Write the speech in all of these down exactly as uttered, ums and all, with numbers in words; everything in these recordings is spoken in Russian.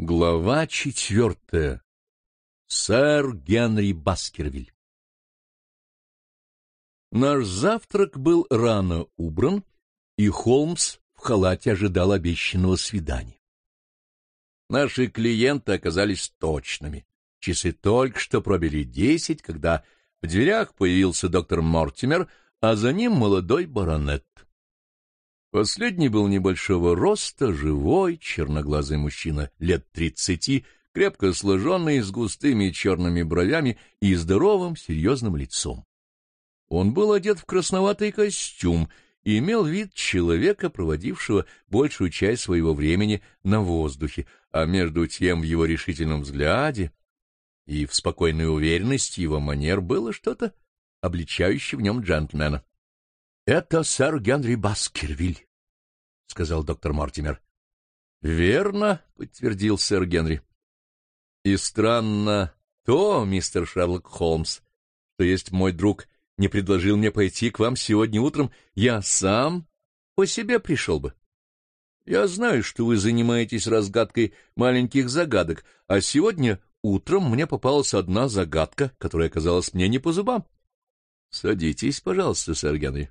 Глава четвертая. Сэр Генри Баскервиль. Наш завтрак был рано убран, и Холмс в халате ожидал обещанного свидания. Наши клиенты оказались точными. Часы только что пробили десять, когда в дверях появился доктор Мортимер, а за ним молодой баронет. Последний был небольшого роста, живой, черноглазый мужчина лет тридцати, крепко сложенный, с густыми черными бровями и здоровым, серьезным лицом. Он был одет в красноватый костюм и имел вид человека, проводившего большую часть своего времени на воздухе, а между тем в его решительном взгляде и в спокойной уверенности его манер было что-то, обличающее в нем джентльмена. — Это сэр Генри Баскервиль, — сказал доктор Мортимер. — Верно, — подтвердил сэр Генри. — И странно то, мистер Шерлок Холмс, что есть мой друг не предложил мне пойти к вам сегодня утром, я сам по себе пришел бы. Я знаю, что вы занимаетесь разгадкой маленьких загадок, а сегодня утром мне попалась одна загадка, которая оказалась мне не по зубам. Садитесь, пожалуйста, сэр Генри.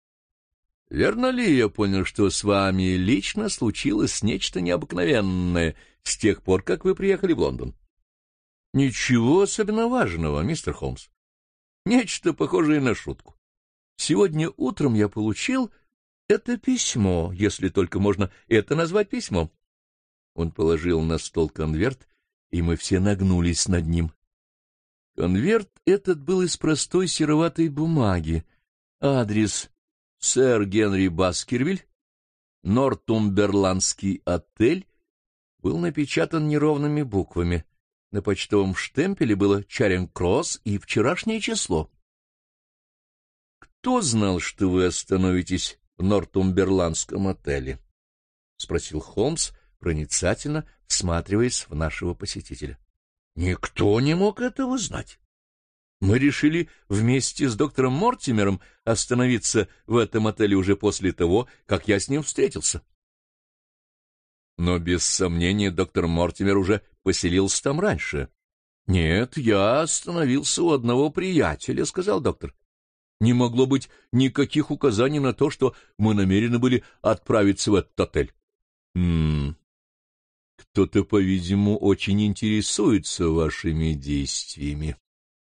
Верно ли я понял, что с вами лично случилось нечто необыкновенное с тех пор, как вы приехали в Лондон? Ничего особенно важного, мистер Холмс. Нечто похожее на шутку. Сегодня утром я получил это письмо, если только можно это назвать письмом. Он положил на стол конверт, и мы все нагнулись над ним. Конверт этот был из простой сероватой бумаги. Адрес: сэр Генри Баскервиль, Нортумберландский отель, был напечатан неровными буквами. На почтовом штемпеле было Чаринг-Кросс и вчерашнее число. — Кто знал, что вы остановитесь в Нортумберландском отеле? — спросил Холмс, проницательно всматриваясь в нашего посетителя. — Никто не мог этого знать. Мы решили вместе с доктором Мортимером остановиться в этом отеле уже после того, как я с ним встретился. Но, без сомнения, доктор Мортимер уже поселился там раньше. — Нет, я остановился у одного приятеля, — сказал доктор. Не могло быть никаких указаний на то, что мы намерены были отправиться в этот отель. — Хм... Кто-то, по-видимому, очень интересуется вашими действиями.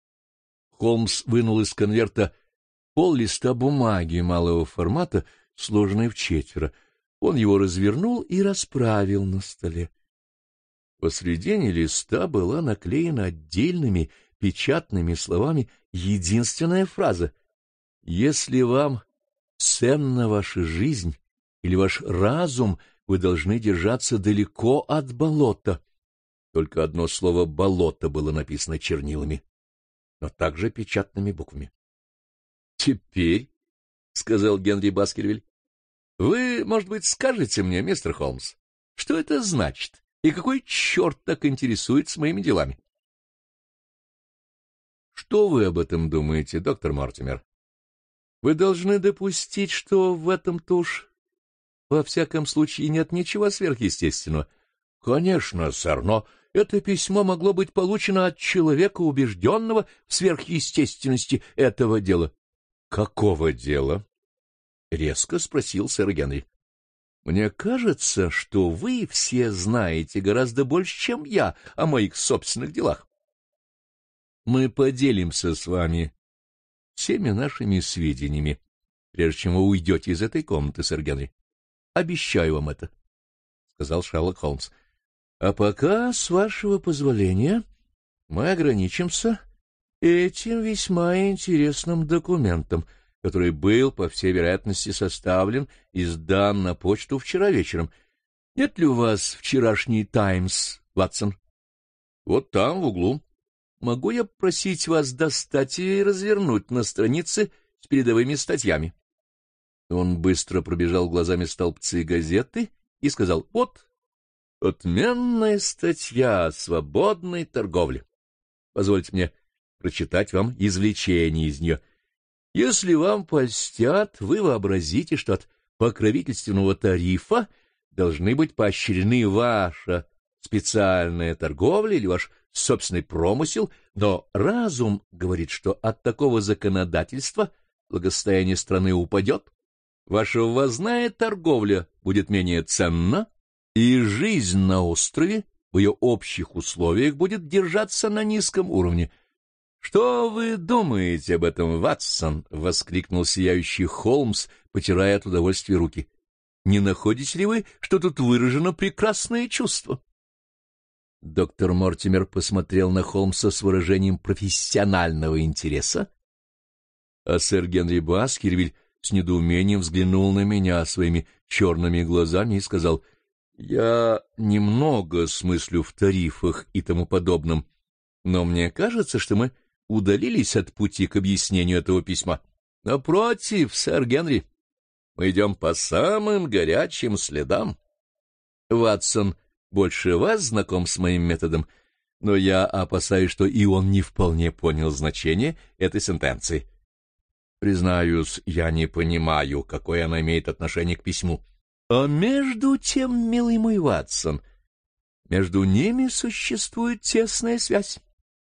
Холмс вынул из конверта пол-листа бумаги малого формата, сложенной вчетверо. Он его развернул и расправил на столе. Посредине листа была наклеена отдельными печатными словами единственная фраза: «Если вам ценна ваша жизнь или ваш разум, вы должны держаться далеко от болота». Только одно слово «болото» было написано чернилами, но также печатными буквами. «Теперь, — сказал Генри Баскервиль, — вы, может быть, скажете мне, мистер Холмс, что это значит и какой черт так интересуется моими делами?» «Что вы об этом думаете, доктор Мортимер? Вы должны допустить, что в этом-то уж во всяком случае нет ничего сверхъестественного». «Конечно, сэр, но это письмо могло быть получено от человека, убежденного в сверхъестественности этого дела». «Какого дела?» — резко спросил сэр Генри. — Мне кажется, что вы все знаете гораздо больше, чем я, о моих собственных делах. Мы поделимся с вами всеми нашими сведениями, прежде чем вы уйдете из этой комнаты, сэр Генри. Обещаю вам это, — сказал Шерлок Холмс. — А пока, с вашего позволения, мы ограничимся этим весьма интересным документом, который был, по всей вероятности, составлен и сдан на почту вчера вечером. Нет ли у вас вчерашний «Таймс», Ватсон? Вот там, в углу. Могу я просить вас достать ее и развернуть на странице с передовыми статьями? Он быстро пробежал глазами столбцы газеты и сказал: вот, отменная статья о свободной торговле. Позвольте мне прочитать вам извлечение из нее. Если вам польстят, вы вообразите, что от покровительственного тарифа должны быть поощрены ваша специальная торговля или ваш собственный промысел, но разум говорит, что от такого законодательства благосостояние страны упадет, ваша ввозная торговля будет менее ценна, и жизнь на острове в ее общих условиях будет держаться на низком уровне. — Что вы думаете об этом, Ватсон? — воскликнул сияющий Холмс, потирая от удовольствия руки. — Не находите ли вы, что тут выражено прекрасное чувство? Доктор Мортимер посмотрел на Холмса с выражением профессионального интереса, а сэр Генри Баскервиль с недоумением взглянул на меня своими черными глазами и сказал: «Я немного смыслю в тарифах и тому подобном, но мне кажется, что мы удалились от пути к объяснению этого письма. Напротив, сэр Генри, мы идем по самым горячим следам. Ватсон больше вас знаком с моим методом, но я опасаюсь, что и он не вполне понял значение этой сентенции. Признаюсь, я не понимаю, какое она имеет отношение к письму. А между тем, милый мой Ватсон, между ними существует тесная связь.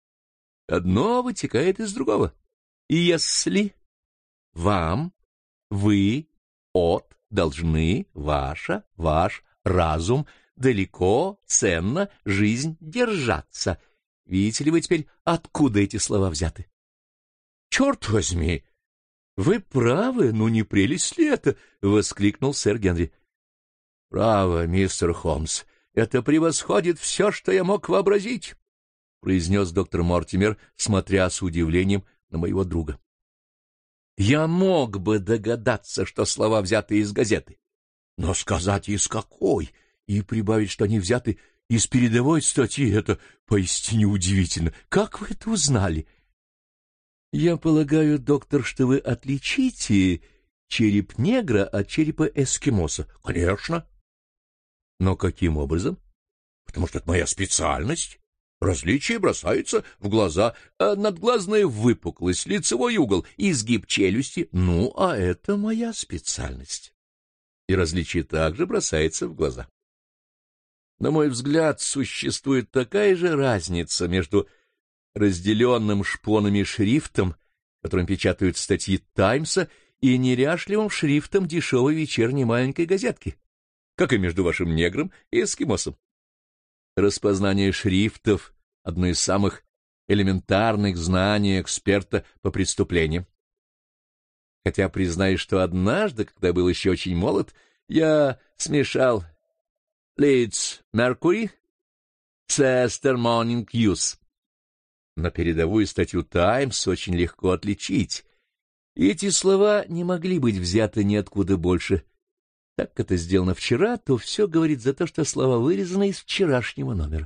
Одно вытекает из другого. И если вам, вы, от, должны, ваша, ваш, разум, далеко, ценно, жизнь держаться. Видите ли вы теперь, откуда эти слова взяты? Черт возьми! Вы правы, ну не прелесть ли это? — воскликнул сэр Генри. — Право, мистер Холмс, это превосходит все, что я мог вообразить, — произнес доктор Мортимер, смотря с удивлением на моего друга. Я мог бы догадаться, что слова взяты из газеты, но сказать из какой и прибавить, что они взяты из передовой статьи, это поистине удивительно. Как вы это узнали? Я полагаю, доктор, что вы отличите череп негра от черепа эскимоса. Конечно. Но каким образом? Потому что это моя специальность. Различие бросается в глаза, а надглазная выпуклость, лицевой угол, изгиб челюсти. Ну, а это моя специальность. И различие также бросается в глаза. На мой взгляд, существует такая же разница между разделенным шпонами шрифтом, которым печатают статьи «Таймса», и неряшливым шрифтом дешевой вечерней маленькой газетки, как и между вашим негром и эскимосом. Распознание шрифтов — одно из самых элементарных знаний эксперта по преступлениям. Хотя признаюсь, что однажды, когда был еще очень молод, я смешал Leeds Mercury с Esther Morning News. Но передовую статью «Таймс» очень легко отличить, и эти слова не могли быть взяты ниоткуда больше. Так как это сделано вчера, то все говорит за то, что слова вырезаны из вчерашнего номера.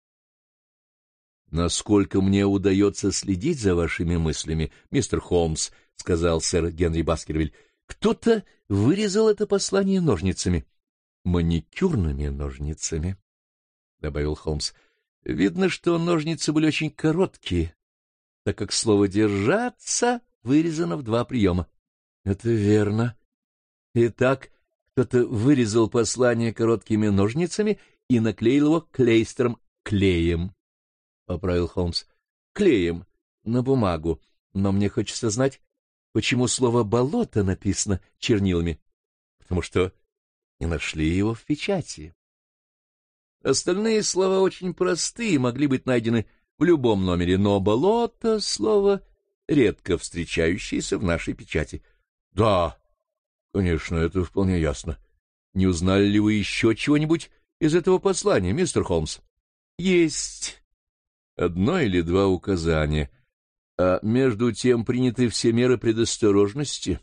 «Насколько мне удается следить за вашими мыслями, мистер Холмс, — сказал сэр Генри Баскервиль, — кто-то вырезал это послание ножницами». «Маникюрными ножницами», — добавил Холмс. «Видно, что ножницы были очень короткие, так как слово «держаться» вырезано в два приема». «Это верно. Итак, кто-то вырезал послание короткими ножницами и наклеил его клейстером, клеем», — поправил Холмс. «Клеем, на бумагу. Но мне хочется знать, почему слово «болото» написано чернилами. Потому что не нашли его в печати. Остальные слова очень простые, могли быть найдены в любом номере, но «болото» — слово, редко встречающееся в нашей печати. Да, конечно, это вполне ясно. Не узнали ли вы еще чего-нибудь из этого послания, мистер Холмс? Есть одно или два указания, а между тем приняты все меры предосторожности.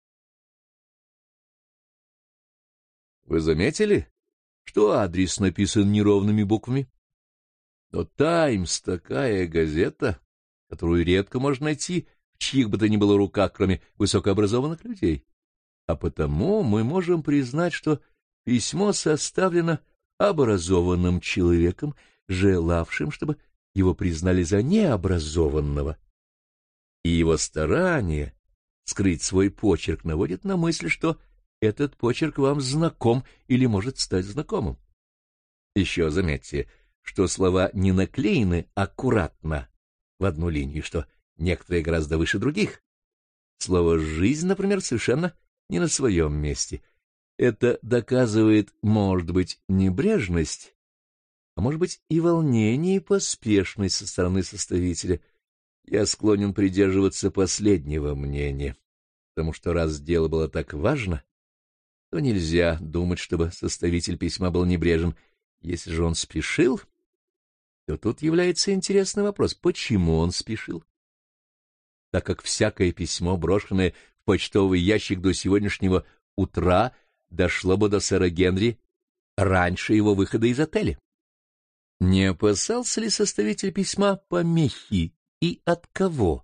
Вы заметили, что адрес написан неровными буквами? Но «Таймс» — такая газета, которую редко можно найти в чьих бы то ни было руках, кроме высокообразованных людей. А потому мы можем признать, что письмо составлено образованным человеком, желавшим, чтобы его признали за необразованного. И его старание скрыть свой почерк наводит на мысль, что этот почерк вам знаком или может стать знакомым. Еще заметьте, что слова не наклеены аккуратно в одну линию, что некоторые гораздо выше других. Слово «жизнь», например, совершенно не на своем месте. Это доказывает, может быть, небрежность, а может быть и волнение, и поспешность со стороны составителя. Я склонен придерживаться последнего мнения, потому что раз дело было так важно, то нельзя думать, чтобы составитель письма был небрежен. Если же он спешил, то тут является интересный вопрос, почему он спешил? Так как всякое письмо, брошенное в почтовый ящик до сегодняшнего утра, дошло бы до сэра Генри раньше его выхода из отеля. Не опасался ли составитель письма помехи и от кого?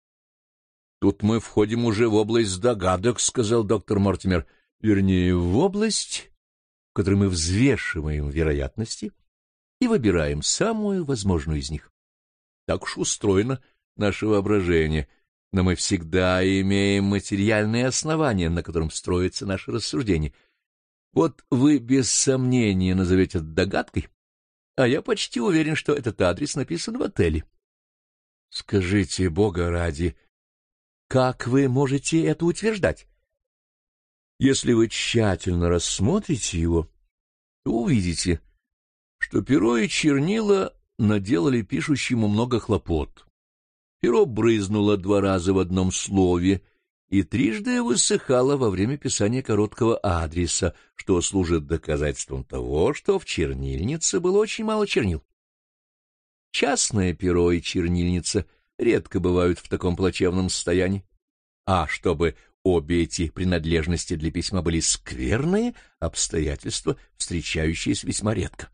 — Тут мы входим уже в область догадок, — сказал доктор Мортимер. — Вернее, в область, в которой мы взвешиваем вероятности и выбираем самую возможную из них. Так уж устроено наше воображение, но мы всегда имеем материальные основания, на котором строится наше рассуждение. Вот вы без сомнения назовете это догадкой, а я почти уверен, что этот адрес написан в отеле. Скажите, Бога ради, как вы можете это утверждать? Если вы тщательно рассмотрите его, то увидите, что перо и чернила наделали пишущему много хлопот. Перо брызнуло два раза в одном слове и трижды высыхало во время писания короткого адреса, что служит доказательством того, что в чернильнице было очень мало чернил. Частное перо и чернильница редко бывают в таком плачевном состоянии, а чтобы обе эти принадлежности для письма были скверные, обстоятельства, встречающиеся весьма редко.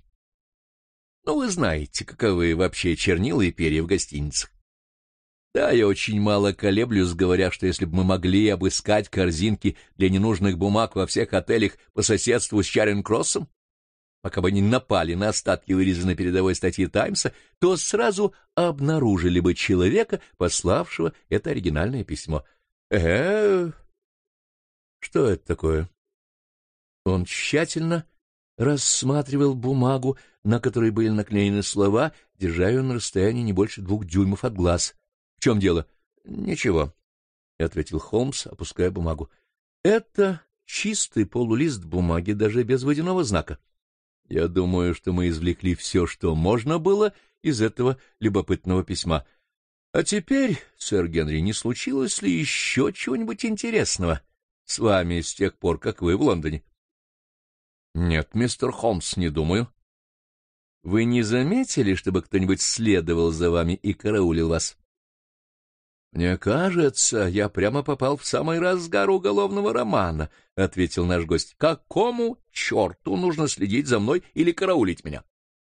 Ну, вы знаете, каковы вообще чернила и перья в гостиницах. Да, я очень мало колеблюсь, говоря, что если бы мы могли обыскать корзинки для ненужных бумаг во всех отелях по соседству с Чаринг-Кроссом, пока бы не напали на остатки вырезанной передовой статьи «Таймса», то сразу обнаружили бы человека, пославшего это оригинальное письмо. Э, что это такое? Он тщательно рассматривал бумагу, на которой были наклеены слова, держа ее на расстоянии не больше двух дюймов от глаз. — В чем дело? — Ничего, — ответил Холмс, опуская бумагу. — Это чистый полулист бумаги, даже без водяного знака. Я думаю, что мы извлекли все, что можно было из этого любопытного письма. А теперь, сэр Генри, не случилось ли еще чего-нибудь интересного с вами с тех пор, как вы в Лондоне? — Нет, мистер Холмс, не думаю. — Вы не заметили, чтобы кто-нибудь следовал за вами и караулил вас? — Мне кажется, я прямо попал в самый разгар уголовного романа, — ответил наш гость. — Какому черту нужно следить за мной или караулить меня?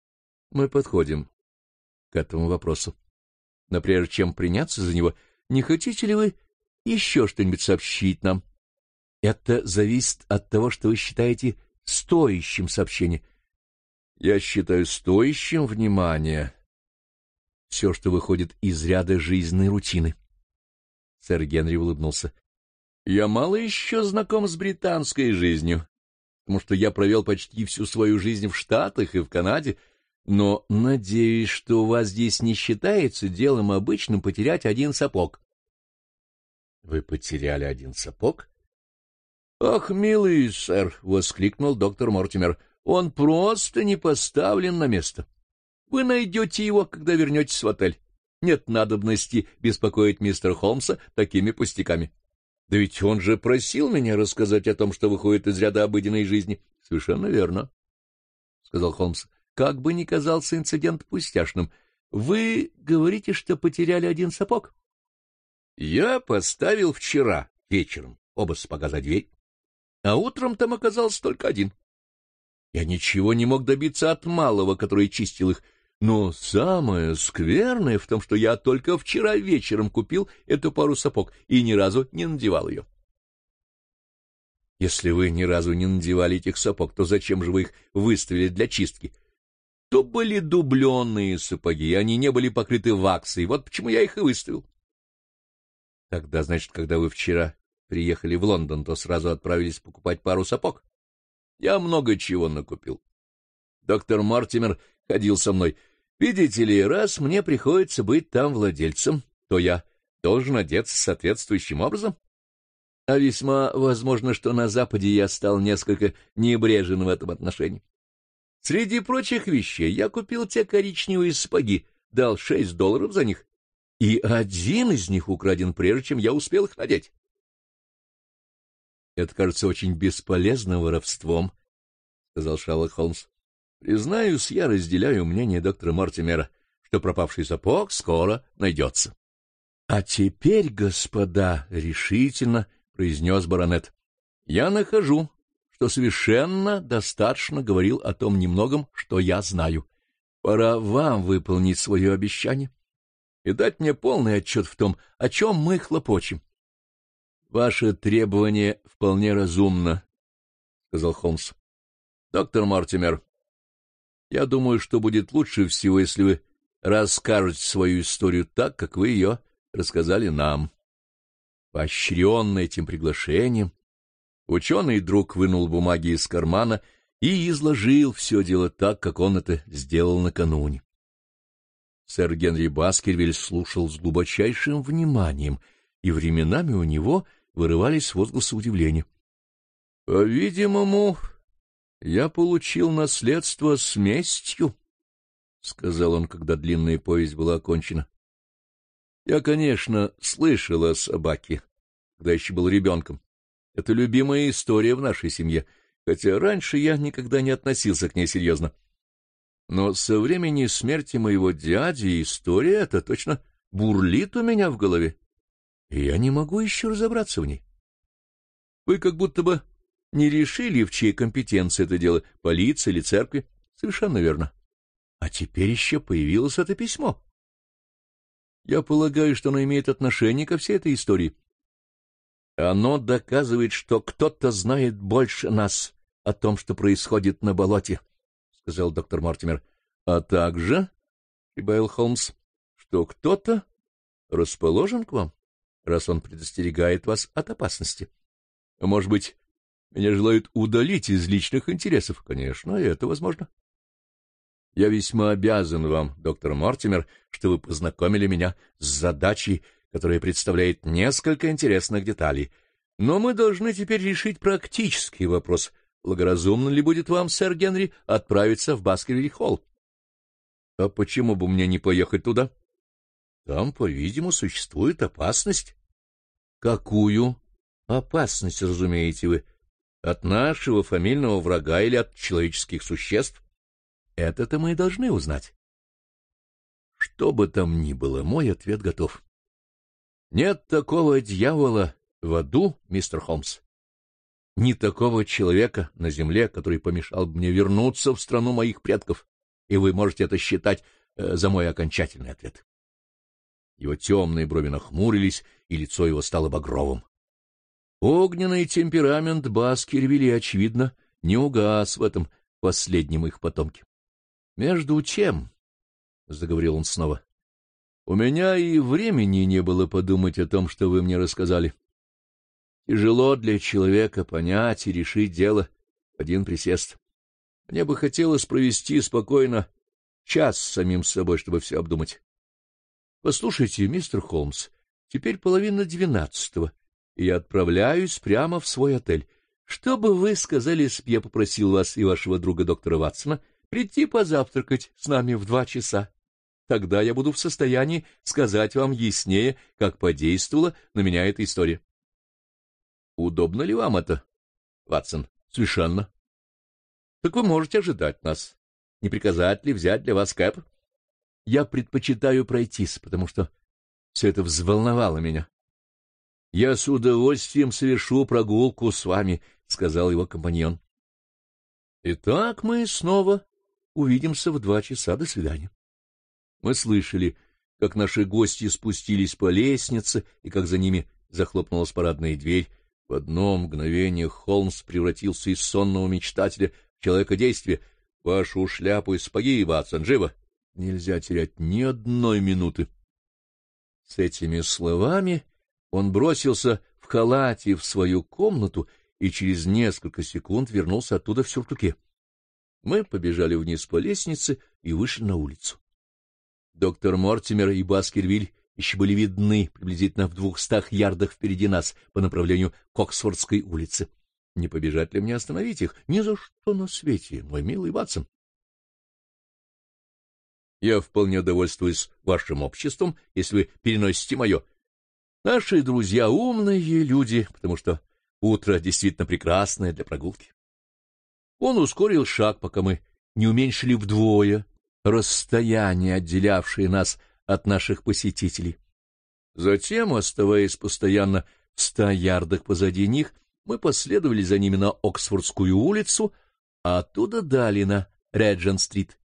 Мы подходим к этому вопросу. Но прежде чем приняться за него, не хотите ли вы еще что-нибудь сообщить нам? Это зависит от того, что вы считаете стоящим сообщения. Я считаю стоящим внимания все, что выходит из ряда жизненной рутины. Сэр Генри улыбнулся. — Я мало еще знаком с британской жизнью, потому что я провел почти всю свою жизнь в Штатах и в Канаде, но надеюсь, что у вас здесь не считается делом обычным потерять один сапог. — Вы потеряли один сапог? — Ах, милый сэр! — воскликнул доктор Мортимер. — Он просто не поставлен на место. Вы найдете его, когда вернетесь в отель. Нет надобности беспокоить мистера Холмса такими пустяками. Да ведь он же просил меня рассказать о том, что выходит из ряда обыденной жизни. — Совершенно верно, — сказал Холмс. — Как бы ни казался инцидент пустяшным, вы говорите, что потеряли один сапог? — Я поставил вчера вечером оба сапога за дверь, а утром там оказался только один. Я ничего не мог добиться от малого, который чистил их, но самое скверное в том, что я только вчера вечером купил эту пару сапог и ни разу не надевал ее. Если вы ни разу не надевали этих сапог, то зачем же вы их выставили для чистки? То были дубленные сапоги, они не были покрыты ваксой, вот почему я их и выставил. Тогда, значит, когда вы вчера приехали в Лондон, то сразу отправились покупать пару сапог? Я много чего накупил. Доктор Мортимер ходил со мной. Видите ли, раз мне приходится быть там владельцем, то я должен одеться соответствующим образом. А весьма возможно, что на Западе я стал несколько небрежен в этом отношении. Среди прочих вещей я купил те коричневые сапоги, дал шесть долларов за них, и один из них украден, прежде чем я успел их надеть. — Это кажется очень бесполезным воровством, — сказал Шерлок Холмс. — Признаюсь, я разделяю мнение доктора Мортимера, что пропавший сапог скоро найдется. — А теперь, господа, решительно, — произнес баронет, — я нахожу, что совершенно достаточно говорил о том немногом, что я знаю. Пора вам выполнить свое обещание и дать мне полный отчет в том, о чем мы хлопочем. — Ваше требование вполне разумно, — сказал Холмс. — Доктор Мортимер, я думаю, что будет лучше всего, если вы расскажете свою историю так, как вы ее рассказали нам. Поощренный этим приглашением, ученый друг вынул бумаги из кармана и изложил все дело так, как он это сделал накануне. Сэр Генри Баскервиль слушал с глубочайшим вниманием, и временами у него вырывались возгласы удивления. — По-видимому, я получил наследство с местью, — сказал он, когда длинная повесть была окончена. — Я, конечно, слышал о собаке, когда еще был ребенком. Это любимая история в нашей семье, хотя раньше я никогда не относился к ней серьезно. Но со времени смерти моего дяди история эта точно бурлит у меня в голове, и я не могу еще разобраться в ней. Вы как будто бы не решили, в чьей компетенции это дело, полиции или церкви. Совершенно верно. А теперь еще появилось это письмо. Я полагаю, что оно имеет отношение ко всей этой истории. Оно доказывает, что кто-то знает больше нас о том, что происходит на болоте, — сказал доктор Мортимер. — А также, — прибавил Холмс, — что кто-то расположен к вам, раз он предостерегает вас от опасности. Может быть, меня желают удалить из личных интересов? Конечно, это возможно. Я весьма обязан вам, доктор Мортимер, что вы познакомили меня с задачей, которая представляет несколько интересных деталей. Но мы должны теперь решить практический вопрос. Благоразумно ли будет вам, сэр Генри, отправиться в Баскервиль-холл? — А почему бы мне не поехать туда? — Там, по-видимому, существует опасность. — Какую опасность, разумеете вы? От нашего фамильного врага или от человеческих существ? Это-то мы и должны узнать. Что бы там ни было, мой ответ готов. Нет такого дьявола в аду, мистер Холмс. Ни такого человека на земле, который помешал бы мне вернуться в страну моих предков, и вы можете это считать э, за мой окончательный ответ. Его темные брови нахмурились, и лицо его стало багровым. Огненный темперамент Баскервилей, очевидно, не угас в этом последнем их потомке. — Между тем, — заговорил он снова, — у меня и времени не было подумать о том, что вы мне рассказали. Тяжело для человека понять и решить дело в один присест. Мне бы хотелось провести спокойно час с самим собой, чтобы все обдумать. Послушайте, мистер Холмс, теперь половина двенадцатого, и я отправляюсь прямо в свой отель. Что бы вы сказали, если б я попросил вас и вашего друга доктора Ватсона прийти позавтракать с нами в два часа? Тогда я буду в состоянии сказать вам яснее, как подействовала на меня эта история. Удобно ли вам это, Ватсон? Совершенно. Так вы можете ожидать нас. Не приказать ли взять для вас кэб? Я предпочитаю пройтись, потому что все это взволновало меня. Я с удовольствием совершу прогулку с вами, — сказал его компаньон. Итак, мы снова увидимся в два часа. До свидания. Мы слышали, как наши гости спустились по лестнице и как за ними захлопнулась парадная дверь. В одно мгновение Холмс превратился из сонного мечтателя в человека действия. — Вашу шляпу и сапоги, Ватсон, живо! Нельзя терять ни одной минуты. С этими словами он бросился в халате в свою комнату и через несколько секунд вернулся оттуда в сюртуке. Мы побежали вниз по лестнице и вышли на улицу. Доктор Мортимер и Баскервиль еще были видны приблизительно в двухстах ярдах впереди нас по направлению к Оксфордской улице. Не побежать ли мне остановить их? Ни за что на свете, мой милый Ватсон. Я вполне довольствуюсь вашим обществом, если вы переносите мое. Наши друзья умные люди, потому что утро действительно прекрасное для прогулки. Он ускорил шаг, пока мы не уменьшили вдвое расстояние, отделявшее нас от наших посетителей. Затем, оставаясь постоянно в ста ярдах позади них, мы последовали за ними на Оксфордскую улицу, а оттуда далее на Реджент-стрит.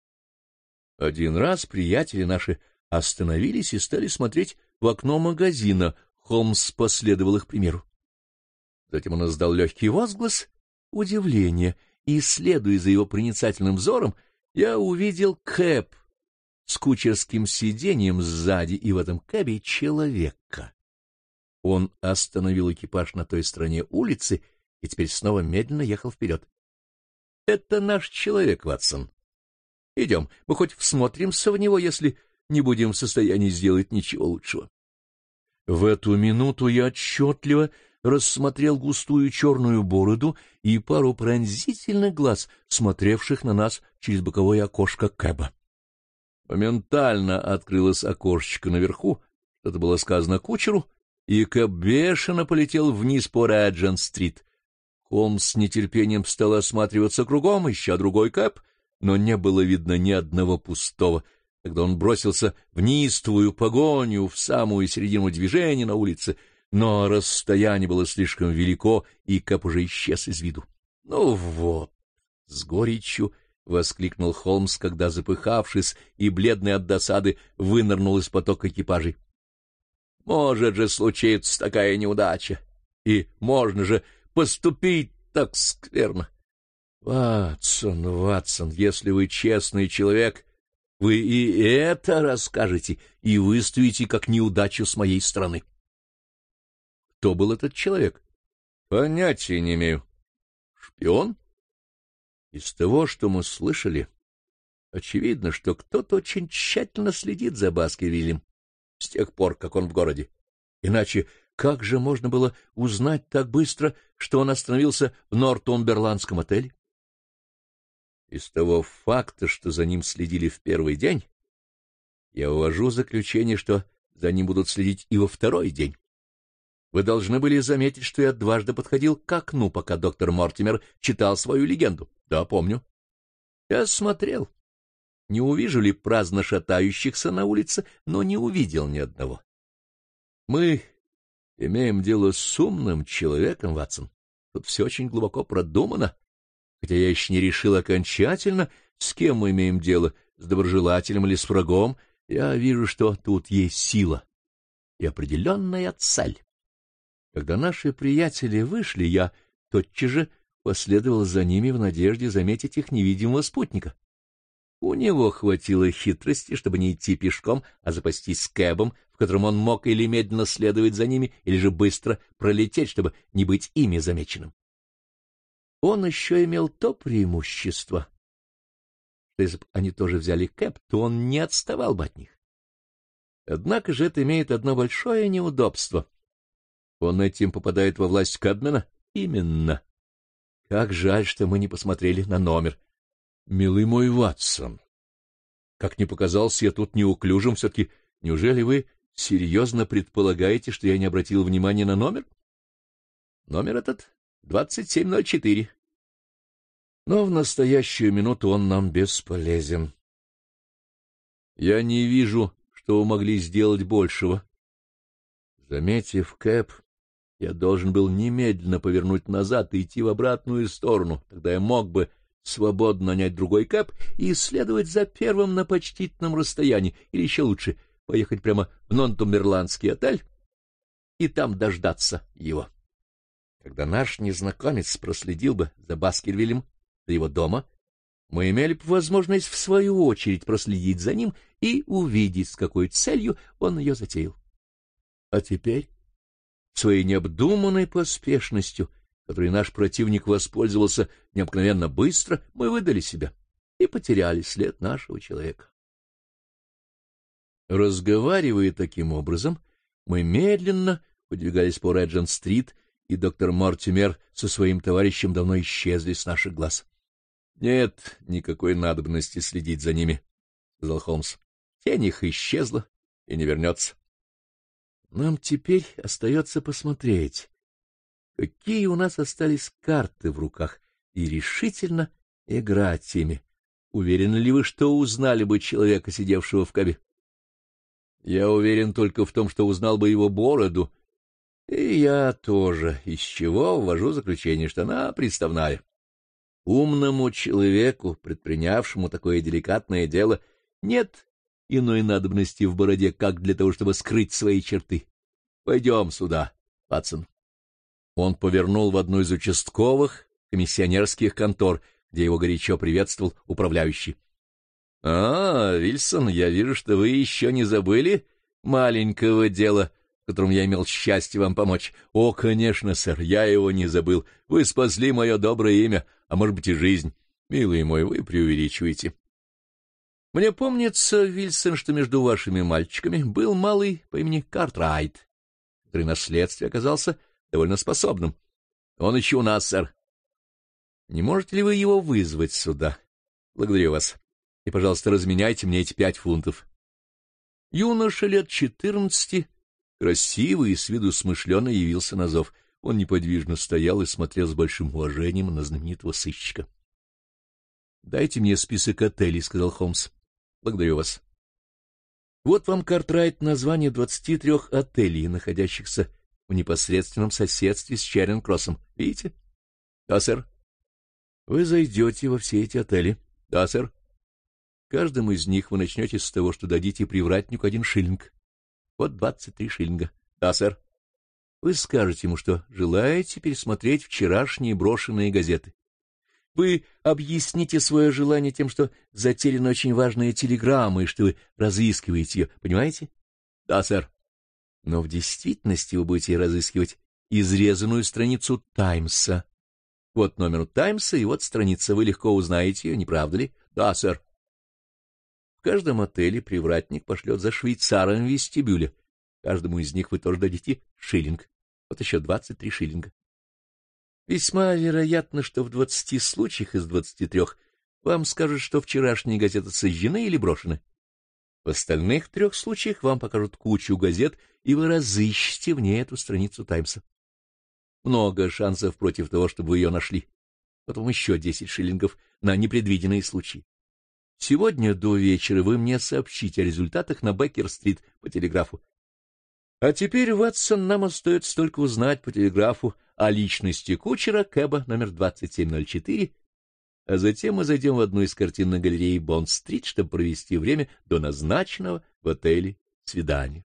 Один раз приятели наши остановились и стали смотреть в окно магазина. Холмс последовал их примеру. Затем он издал легкий возглас удивления, и, следуя за его проницательным взором, я увидел кэб с кучерским сиденьем сзади, и в этом кэбе человека. Он остановил экипаж на той стороне улицы и теперь снова медленно ехал вперед. — Это наш человек, Ватсон. Идем, мы хоть всмотримся в него, если не будем в состоянии сделать ничего лучшего. В эту минуту я отчетливо рассмотрел густую черную бороду и пару пронзительных глаз, смотревших на нас через боковое окошко кэба. Моментально открылось окошечко наверху, что-то было сказано кучеру, и кэб бешено полетел вниз по Реджент-стрит. Холмс с нетерпением стал осматриваться кругом, ища другой кэб, но не было видно ни одного пустого. Тогда он бросился в неистовую погоню в самую середину движения на улице, но расстояние было слишком велико, и кэб уже исчез из виду. — Ну вот! — с горечью воскликнул Холмс, когда, запыхавшись и бледный от досады, вынырнул из потока экипажей. — Может же случиться такая неудача, и можно же поступить так скверно. — Ватсон, Ватсон, если вы честный человек, вы и это расскажете и выставите как неудачу с моей стороны. Кто был этот человек? Понятия не имею. Шпион? Из того, что мы слышали, очевидно, что кто-то очень тщательно следит за Баскервилем с тех пор, как он в городе. Иначе как же можно было узнать так быстро, что он остановился в Нортумберландском отеле? Из того факта, что за ним следили в первый день, я вывожу заключение, что за ним будут следить и во второй день. Вы должны были заметить, что я дважды подходил к окну, пока доктор Мортимер читал свою легенду. Да, помню. Я смотрел. Не увижу ли праздно шатающихся на улице, но не увидел ни одного. Мы имеем дело с умным человеком, Ватсон. Тут все очень глубоко продумано. Хотя я еще не решил окончательно, с кем мы имеем дело, с доброжелателем или с врагом, я вижу, что тут есть сила и определенная цель. Когда наши приятели вышли, я тотчас же последовал за ними в надежде заметить их невидимого спутника. У него хватило хитрости, чтобы не идти пешком, а запастись кэбом, в котором он мог или медленно следовать за ними, или же быстро пролететь, чтобы не быть ими замеченным. Он еще имел то преимущество, что если бы они тоже взяли кэб, то он не отставал бы от них. Однако же это имеет одно большое неудобство. Он этим попадает во власть кэбмена? Именно. Как жаль, что мы не посмотрели на номер. Милый мой Ватсон, как ни показался я тут неуклюжим, все-таки неужели вы серьезно предполагаете, что я не обратил внимания на номер? Номер этот двадцать семь ноль четыре. Но в настоящую минуту он нам бесполезен. Я не вижу, что вы могли сделать большего. Заметив кэб, я должен был немедленно повернуть назад и идти в обратную сторону. Тогда я мог бы свободно нанять другой кэб и следовать за первым на почтительном расстоянии, или еще лучше поехать прямо в Нортумберландский отель и там дождаться его. Когда наш незнакомец проследил бы за Баскервилем до его дома, мы имели бы возможность в свою очередь проследить за ним и увидеть, с какой целью он ее затеял. А теперь, своей необдуманной поспешностью, которой наш противник воспользовался необыкновенно быстро, мы выдали себя. и потеряли след нашего человека. Разговаривая таким образом, мы медленно подвигались по Реджент-стрит, и доктор Мортимер со своим товарищем давно исчезли с наших глаз. — Нет никакой надобности следить за ними, — сказал Холмс. — Тень их исчезла и не вернется. Нам теперь остается посмотреть, какие у нас остались карты в руках, и решительно играть ими. Уверены ли вы, что узнали бы человека, сидевшего в кабе? Я уверен только в том, что узнал бы его бороду. И я тоже, из чего ввожу заключение, что она приставная. Умному человеку, предпринявшему такое деликатное дело, нет иной надобности в бороде, как для того, чтобы скрыть свои черты. Пойдем сюда, Ватсон. Он повернул в одну из участковых комиссионерских контор, где его горячо приветствовал управляющий. — А, Вильсон, я вижу, что вы еще не забыли маленького дела, в котором я имел счастье вам помочь. — О, конечно, сэр, я его не забыл. Вы спасли мое доброе имя, а может быть и жизнь. Милый мой, вы преувеличиваете. Мне помнится, Вильсон, что между вашими мальчиками был малый по имени Картрайт, который на следствии оказался довольно способным. Он еще у нас, сэр. Не можете ли вы его вызвать сюда? Благодарю вас. И, пожалуйста, разменяйте мне эти пять фунтов. Юноша лет четырнадцати, красивый и с виду смышленно, явился на зов. Он неподвижно стоял и смотрел с большим уважением на знаменитого сыщика. — Дайте мне список отелей, — сказал Холмс. — Благодарю вас. Вот вам, Картрайт, название двадцати трех отелей, находящихся в непосредственном соседстве с Чаринг-Кроссом. Видите? — Да, сэр. — Вы зайдете во все эти отели. — Да, сэр. Каждому из них вы начнете с того, что дадите привратнику один шиллинг. Вот двадцать три шиллинга. — Да, сэр. Вы скажете ему, что желаете пересмотреть вчерашние брошенные газеты. Вы объясните свое желание тем, что затеряна очень важная телеграмма, и что вы разыскиваете ее. Понимаете? — Да, сэр. Но в действительности вы будете разыскивать изрезанную страницу «Таймса». Вот номер «Таймса» и вот страница. Вы легко узнаете ее, не правда ли? — Да, сэр. В каждом отеле привратник пошлет за швейцаром в вестибюле. Каждому из них вы тоже дадите шиллинг. Вот еще двадцать три шиллинга. Весьма вероятно, что в двадцати случаях из двадцати трех вам скажут, что вчерашние газеты сожжены или брошены. В остальных трех случаях вам покажут кучу газет, и вы разыщете в ней эту страницу «Таймса». Много шансов против того, чтобы вы ее нашли. Потом еще десять шиллингов на непредвиденные случаи. Сегодня до вечера вы мне сообщите о результатах на Беккер-стрит по телеграфу. А теперь, Ватсон, нам остается только узнать по телеграфу о личности кучера кэба номер двадцать семь ноль четыре, а затем мы зайдем в одну из картинных галерей Бонд-стрит, чтобы провести время до назначенного в отеле свидания.